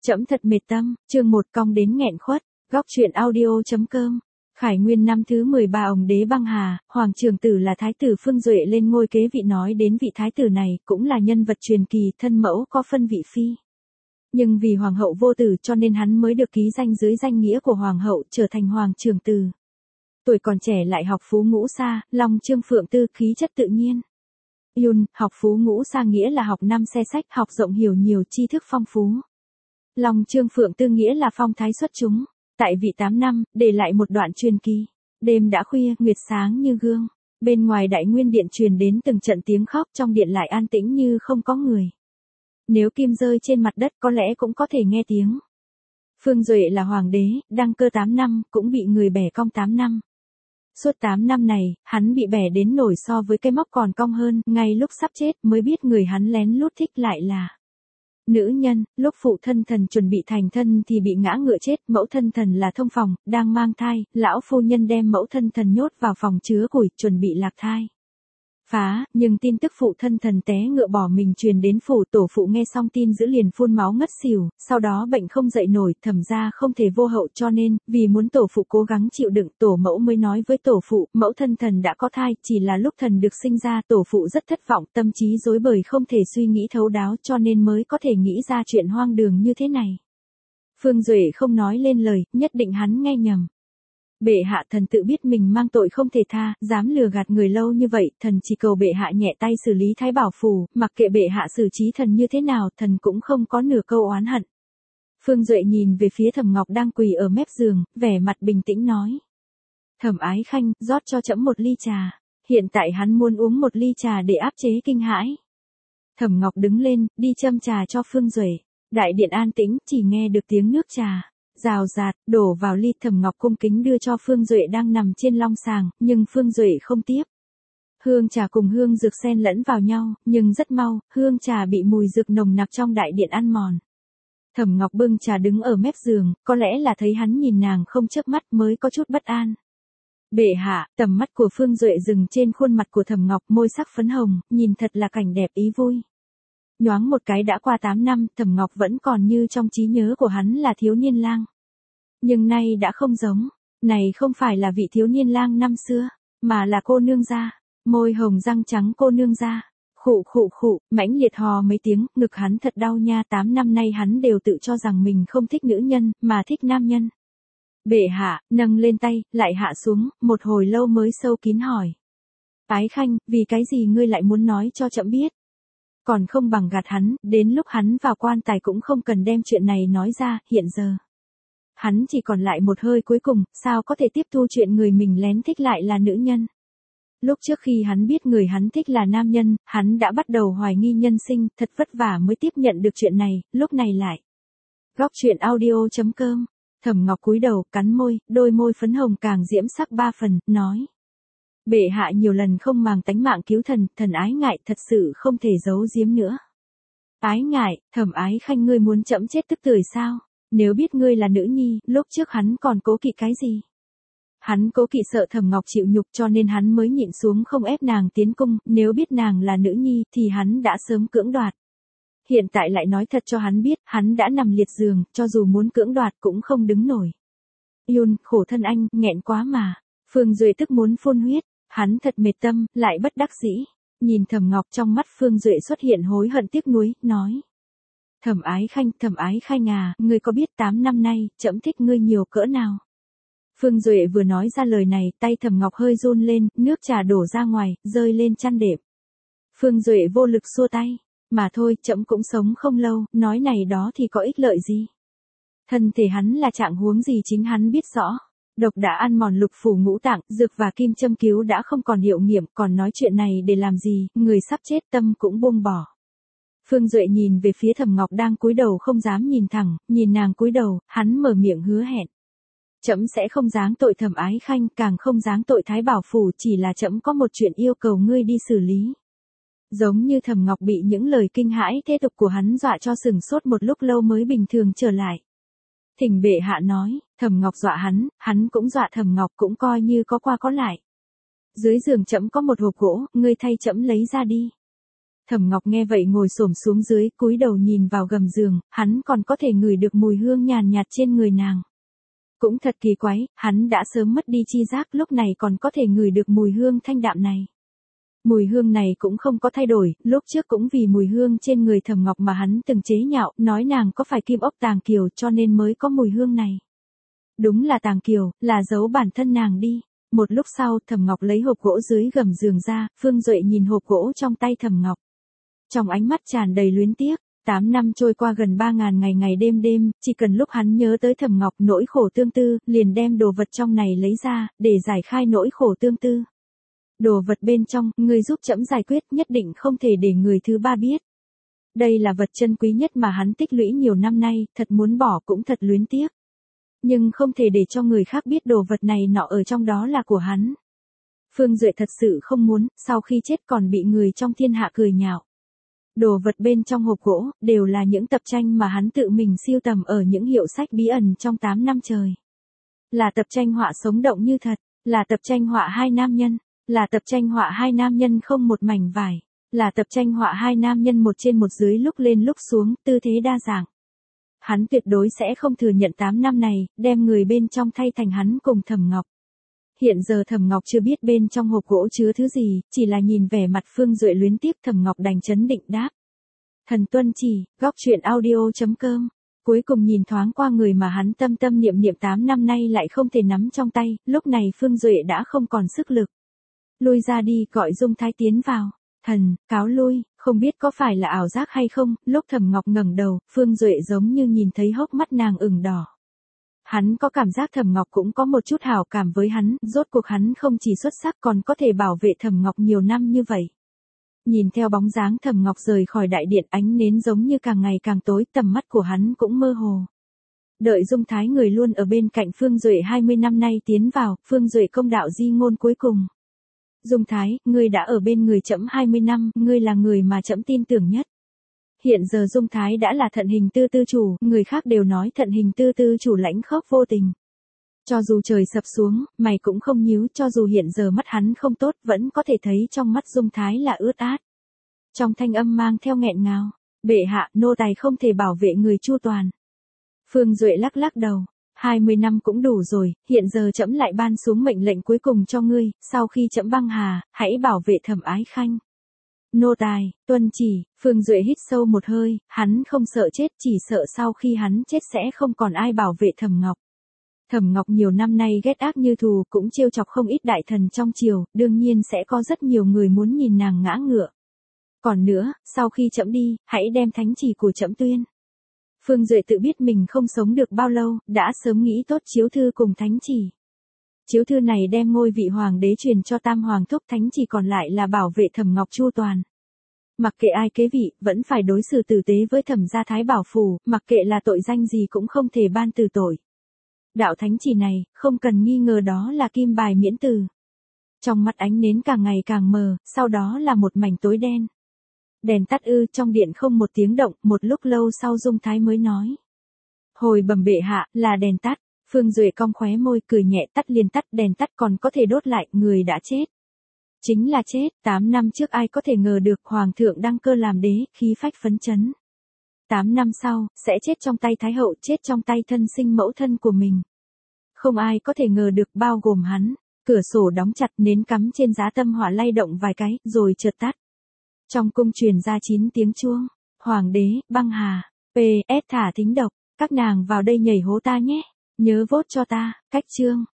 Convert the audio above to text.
Trẫm thật mệt tâm, chương 1 cong đến nghẹn khuất, góc truyện audio.com. Khải Nguyên năm thứ 13 ồng đế băng hà, Hoàng Trường Tử là thái tử Phương Duệ lên ngôi kế vị. Nói đến vị thái tử này cũng là nhân vật truyền kỳ, thân mẫu có phân vị phi. Nhưng vì hoàng hậu vô tử cho nên hắn mới được ký danh dưới danh nghĩa của hoàng hậu, trở thành Hoàng Trường Tử. Tuổi còn trẻ lại học phú ngũ sa, long trương phượng tư, khí chất tự nhiên. Học phú ngũ sa nghĩa là học 5 xe sách, học rộng hiểu nhiều, tri thức phong phú. Long trương phượng tư nghĩa là phong thái xuất chúng. Tại vị 8 năm, để lại một đoạn truyền kỳ. Đêm đã khuya, nguyệt sáng như gương. Bên ngoài đại nguyên điện truyền đến từng trận tiếng khóc, trong điện lại an tĩnh như không có người. Nếu kim rơi trên mặt đất có lẽ cũng có thể nghe tiếng. Phương Duệ là hoàng đế, đăng cơ 8 năm, cũng bị người bẻ cong 8 năm. Suốt 8 năm này, hắn bị bẻ đến nổi so với cây móc còn cong hơn, ngay lúc sắp chết mới biết người hắn lén lút thích lại là nữ nhân. Lúc phụ thân thần chuẩn bị thành thân thì bị ngã ngựa chết, mẫu thân thần là thông phòng, đang mang thai, lão phu nhân đem mẫu thân thần nhốt vào phòng chứa củi, chuẩn bị lạc thai. Nhưng tin tức phụ thân thần té ngựa bỏ mình truyền đến phủ, tổ phụ nghe xong tin dữ liền phun máu ngất xỉu, sau đó bệnh không dậy nổi, thẩm gia không thể vô hậu cho nên, vì muốn tổ phụ cố gắng chịu đựng, tổ mẫu mới nói với tổ phụ, mẫu thân thần đã có thai, chỉ là lúc thần được sinh ra, tổ phụ rất thất vọng, tâm trí rối bời không thể suy nghĩ thấu đáo cho nên mới có thể nghĩ ra chuyện hoang đường như thế này. Phương Duệ không nói lên lời, nhất định hắn nghe nhầm. Bệ hạ, thần tự biết mình mang tội không thể tha, dám lừa gạt người lâu như vậy, thần chỉ cầu bệ hạ nhẹ tay xử lý Thái Bảo Phủ, mặc kệ bệ hạ xử trí thần như thế nào, thần cũng không có nửa câu oán hận. Phương Duệ nhìn về phía Thẩm Ngọc đang quỳ ở mép giường, vẻ mặt bình tĩnh nói. Thẩm Ái Khanh, rót cho trẫm một ly trà. Hiện tại hắn muốn uống một ly trà để áp chế kinh hãi. Thẩm Ngọc đứng lên, đi châm trà cho Phương Duệ. Đại điện an tĩnh, chỉ nghe được tiếng nước trà rào rạt, đổ vào ly. Thẩm Ngọc cung kính đưa cho Phương Duệ đang nằm trên long sàng, nhưng Phương Duệ không tiếp. Hương trà cùng hương dược xen lẫn vào nhau, nhưng rất mau, hương trà bị mùi dược nồng nặc trong đại điện ăn mòn. Thẩm Ngọc bưng trà đứng ở mép giường, có lẽ là thấy hắn nhìn nàng không chớp mắt mới có chút bất an. Bệ hạ, tầm mắt của Phương Duệ dừng trên khuôn mặt của Thẩm Ngọc, môi sắc phấn hồng, nhìn thật là cảnh đẹp ý vui. Nhoáng một cái đã qua 8 năm, Thẩm Ngọc vẫn còn như trong trí nhớ của hắn là thiếu niên lang. Nhưng nay đã không giống, này không phải là vị thiếu niên lang năm xưa, mà là cô nương gia, môi hồng răng trắng cô nương gia. Khụ, mãnh liệt hò mấy tiếng, ngực hắn thật đau nha, 8 năm nay hắn đều tự cho rằng mình không thích nữ nhân, mà thích nam nhân. Bệ hạ, nâng lên tay, lại hạ xuống, một hồi lâu mới sâu kín hỏi. Ái Khanh, vì cái gì ngươi lại muốn nói cho trẫm biết? Còn không bằng gạt hắn, đến lúc hắn vào quan tài cũng không cần đem chuyện này nói ra, hiện giờ. Hắn chỉ còn lại một hơi cuối cùng, sao có thể tiếp thu chuyện người mình lén thích lại là nữ nhân. Lúc trước khi hắn biết người hắn thích là nam nhân, hắn đã bắt đầu hoài nghi nhân sinh, thật vất vả mới tiếp nhận được chuyện này, lúc này lại. Góc truyện audio.com. Thẩm Ngọc cúi đầu, cắn môi, đôi môi phấn hồng càng diễm sắc 3 phần, nói. Bệ hạ nhiều lần không màng tánh mạng cứu thần, thần ái ngại, thật sự không thể giấu giếm nữa. Ái ngại, Thẩm Ái Khanh, ngươi muốn trẫm chết tức tưởi sao? Nếu biết ngươi là nữ nhi, lúc trước hắn còn cố kỵ cái gì? Hắn cố kỵ sợ Thẩm Ngọc chịu nhục cho nên hắn mới nhịn xuống không ép nàng tiến cung, nếu biết nàng là nữ nhi thì hắn đã sớm cưỡng đoạt. Hiện tại lại nói thật cho hắn biết, hắn đã nằm liệt giường, cho dù muốn cưỡng đoạt cũng không đứng nổi. Khổ thân anh, nghẹn quá mà. Phương Duệ tức muốn phun huyết, hắn thật mệt tâm, lại bất đắc dĩ. Nhìn Thẩm Ngọc, trong mắt Phương Duệ xuất hiện hối hận tiếc nuối, nói. Thẩm Ái Khanh à, ngươi có biết 8 năm nay, trẫm thích ngươi nhiều cỡ nào? Phương Duệ vừa nói ra lời này, tay Thẩm Ngọc hơi run lên, nước trà đổ ra ngoài, rơi lên chăn đệm. Phương Duệ vô lực xua tay. Mà thôi, trẫm cũng sống không lâu, nói này đó thì có ích lợi gì? Thân thể hắn là trạng huống gì chính hắn biết rõ. Độc đã ăn mòn lục phủ ngũ tạng, dược và kim châm cứu đã không còn hiệu nghiệm, còn nói chuyện này để làm gì, người sắp chết tâm cũng buông bỏ. Phương Duệ nhìn về phía Thẩm Ngọc đang cúi đầu không dám nhìn thẳng, nhìn nàng cúi đầu, hắn mở miệng hứa hẹn. Trẫm sẽ không giáng tội Thẩm Ái Khanh, càng không giáng tội Thái Bảo Phủ, chỉ là trẫm có một chuyện yêu cầu ngươi đi xử lý. Giống như Thẩm Ngọc bị những lời kinh hãi thế tục của hắn dọa cho sừng sốt một lúc lâu mới bình thường trở lại. Thỉnh bệ hạ nói, Thẩm Ngọc dọa hắn cũng dọa Thẩm Ngọc, cũng coi như có qua có lại. Dưới giường trẫm có một hộp gỗ, ngươi thay trẫm lấy ra đi. Thẩm Ngọc nghe vậy ngồi xổm xuống dưới, cúi đầu nhìn vào gầm giường, hắn còn có thể ngửi được mùi hương nhàn nhạt trên người nàng. Cũng thật kỳ quái, hắn đã sớm mất đi chi giác, lúc này còn có thể ngửi được mùi hương thanh đạm này. Mùi hương này cũng không có thay đổi, lúc trước cũng vì mùi hương trên người Thẩm Ngọc mà hắn từng chế nhạo, nói nàng có phải kim ốc Tàng Kiều cho nên mới có mùi hương này. Đúng là Tàng Kiều, là giấu bản thân nàng đi. Một lúc sau, Thẩm Ngọc lấy hộp gỗ dưới gầm giường ra, Phương Duệ nhìn hộp gỗ trong tay Thẩm Ngọc. Trong ánh mắt tràn đầy luyến tiếc, 8 năm trôi qua gần 3.000 ngày ngày đêm đêm, chỉ cần lúc hắn nhớ tới Thẩm Ngọc nỗi khổ tương tư, liền đem đồ vật trong này lấy ra, để giải khai nỗi khổ tương tư. Đồ vật bên trong, người giúp trẫm giải quyết, nhất định không thể để người thứ ba biết. Đây là vật chân quý nhất mà hắn tích lũy nhiều năm nay, thật muốn bỏ cũng thật luyến tiếc. Nhưng không thể để cho người khác biết đồ vật này nọ ở trong đó là của hắn. Phương Duệ thật sự không muốn, sau khi chết còn bị người trong thiên hạ cười nhạo. Đồ vật bên trong hộp gỗ, đều là những tập tranh mà hắn tự mình sưu tầm ở những hiệu sách bí ẩn trong 8 năm trời. Là tập tranh họa sống động như thật, là tập tranh họa hai nam nhân, là tập tranh họa hai nam nhân không một mảnh vải, là tập tranh họa hai nam nhân một trên một dưới lúc lên lúc xuống, tư thế đa dạng. Hắn tuyệt đối sẽ không thừa nhận 8 năm này, đem người bên trong thay thành hắn cùng Thẩm Ngọc. Hiện giờ Thẩm Ngọc chưa biết bên trong hộp gỗ chứa thứ gì, chỉ là nhìn vẻ mặt Phương Duệ luyến tiếc, Thẩm Ngọc đành chấn định đáp. Thần tuân chỉ, góc truyện audio.com. Cuối cùng nhìn thoáng qua người mà hắn tâm tâm niệm niệm 8 năm nay lại không thể nắm trong tay, lúc này Phương Duệ đã không còn sức lực. Lui ra đi, gọi Dung Thái tiến vào. Thần, cáo lui, không biết có phải là ảo giác hay không, lúc Thẩm Ngọc ngẩng đầu, Phương Duệ giống như nhìn thấy hốc mắt nàng ửng đỏ. Hắn có cảm giác Thẩm Ngọc cũng có một chút hảo cảm với hắn, rốt cuộc hắn không chỉ xuất sắc còn có thể bảo vệ Thẩm Ngọc nhiều năm như vậy. Nhìn theo bóng dáng Thẩm Ngọc rời khỏi đại điện, ánh nến giống như càng ngày càng tối, tầm mắt của hắn cũng mơ hồ. Đợi Dung Thái người luôn ở bên cạnh Phương Duệ 20 năm nay tiến vào, Phương Duệ công đạo di ngôn cuối cùng. Dung Thái, ngươi đã ở bên người trẫm 20 năm, ngươi là người mà trẫm tin tưởng nhất. Hiện giờ Dung Thái đã là Thận Hình Tư Tư chủ, người khác đều nói Thận Hình Tư Tư chủ lãnh khốc vô tình. Cho dù trời sập xuống, mày cũng không nhíu, cho dù hiện giờ mắt hắn không tốt, vẫn có thể thấy trong mắt Dung Thái là ướt át. Trong thanh âm mang theo nghẹn ngào, bệ hạ, nô tài không thể bảo vệ người chu toàn. Phương Duệ lắc lắc đầu, 20 năm cũng đủ rồi, hiện giờ trẫm lại ban xuống mệnh lệnh cuối cùng cho ngươi, sau khi trẫm băng hà, hãy bảo vệ Thẩm Ái Khanh. Nô tài, tuân chỉ, Phương Duệ hít sâu một hơi, hắn không sợ chết, chỉ sợ sau khi hắn chết sẽ không còn ai bảo vệ Thẩm Ngọc. Thẩm Ngọc nhiều năm nay ghét ác như thù, cũng trêu chọc không ít đại thần trong triều, đương nhiên sẽ có rất nhiều người muốn nhìn nàng ngã ngựa. Còn nữa, sau khi trẫm đi, hãy đem thánh chỉ của trẫm tuyên. Phương Duệ tự biết mình không sống được bao lâu, đã sớm nghĩ tốt chiếu thư cùng thánh chỉ. Chiếu thư này đem ngôi vị hoàng đế truyền cho Tam Hoàng thúc, thánh chỉ còn lại là bảo vệ Thẩm Ngọc chu toàn. Mặc kệ ai kế vị, vẫn phải đối xử tử tế với Thẩm gia Thái Bảo phủ, mặc kệ là tội danh gì cũng không thể ban từ tội. Đạo thánh chỉ này, không cần nghi ngờ đó là kim bài miễn từ. Trong mắt ánh nến càng ngày càng mờ, sau đó là một mảnh tối đen. Đèn tắt ư, trong điện không một tiếng động, một lúc lâu sau Dung Thái mới nói. Hồi bẩm bệ hạ, là đèn tắt. Phương Duệ cong khóe môi cười nhẹ, tắt liền tắt, đèn tắt còn có thể đốt lại, người đã chết. Chính là chết, 8 năm trước ai có thể ngờ được Hoàng thượng đăng cơ làm đế, khí phách phấn chấn. 8 năm sau, sẽ chết trong tay Thái hậu, chết trong tay thân sinh mẫu thân của mình. Không ai có thể ngờ được bao gồm hắn. Cửa sổ đóng chặt, nến cắm trên giá tâm hỏa lay động vài cái, rồi chợt tắt. Trong cung truyền ra 9 tiếng chuông. Hoàng đế, băng hà, PS thả thính độc, các nàng vào đây nhảy hố ta nhé. Nhớ vote cho ta, cách chương.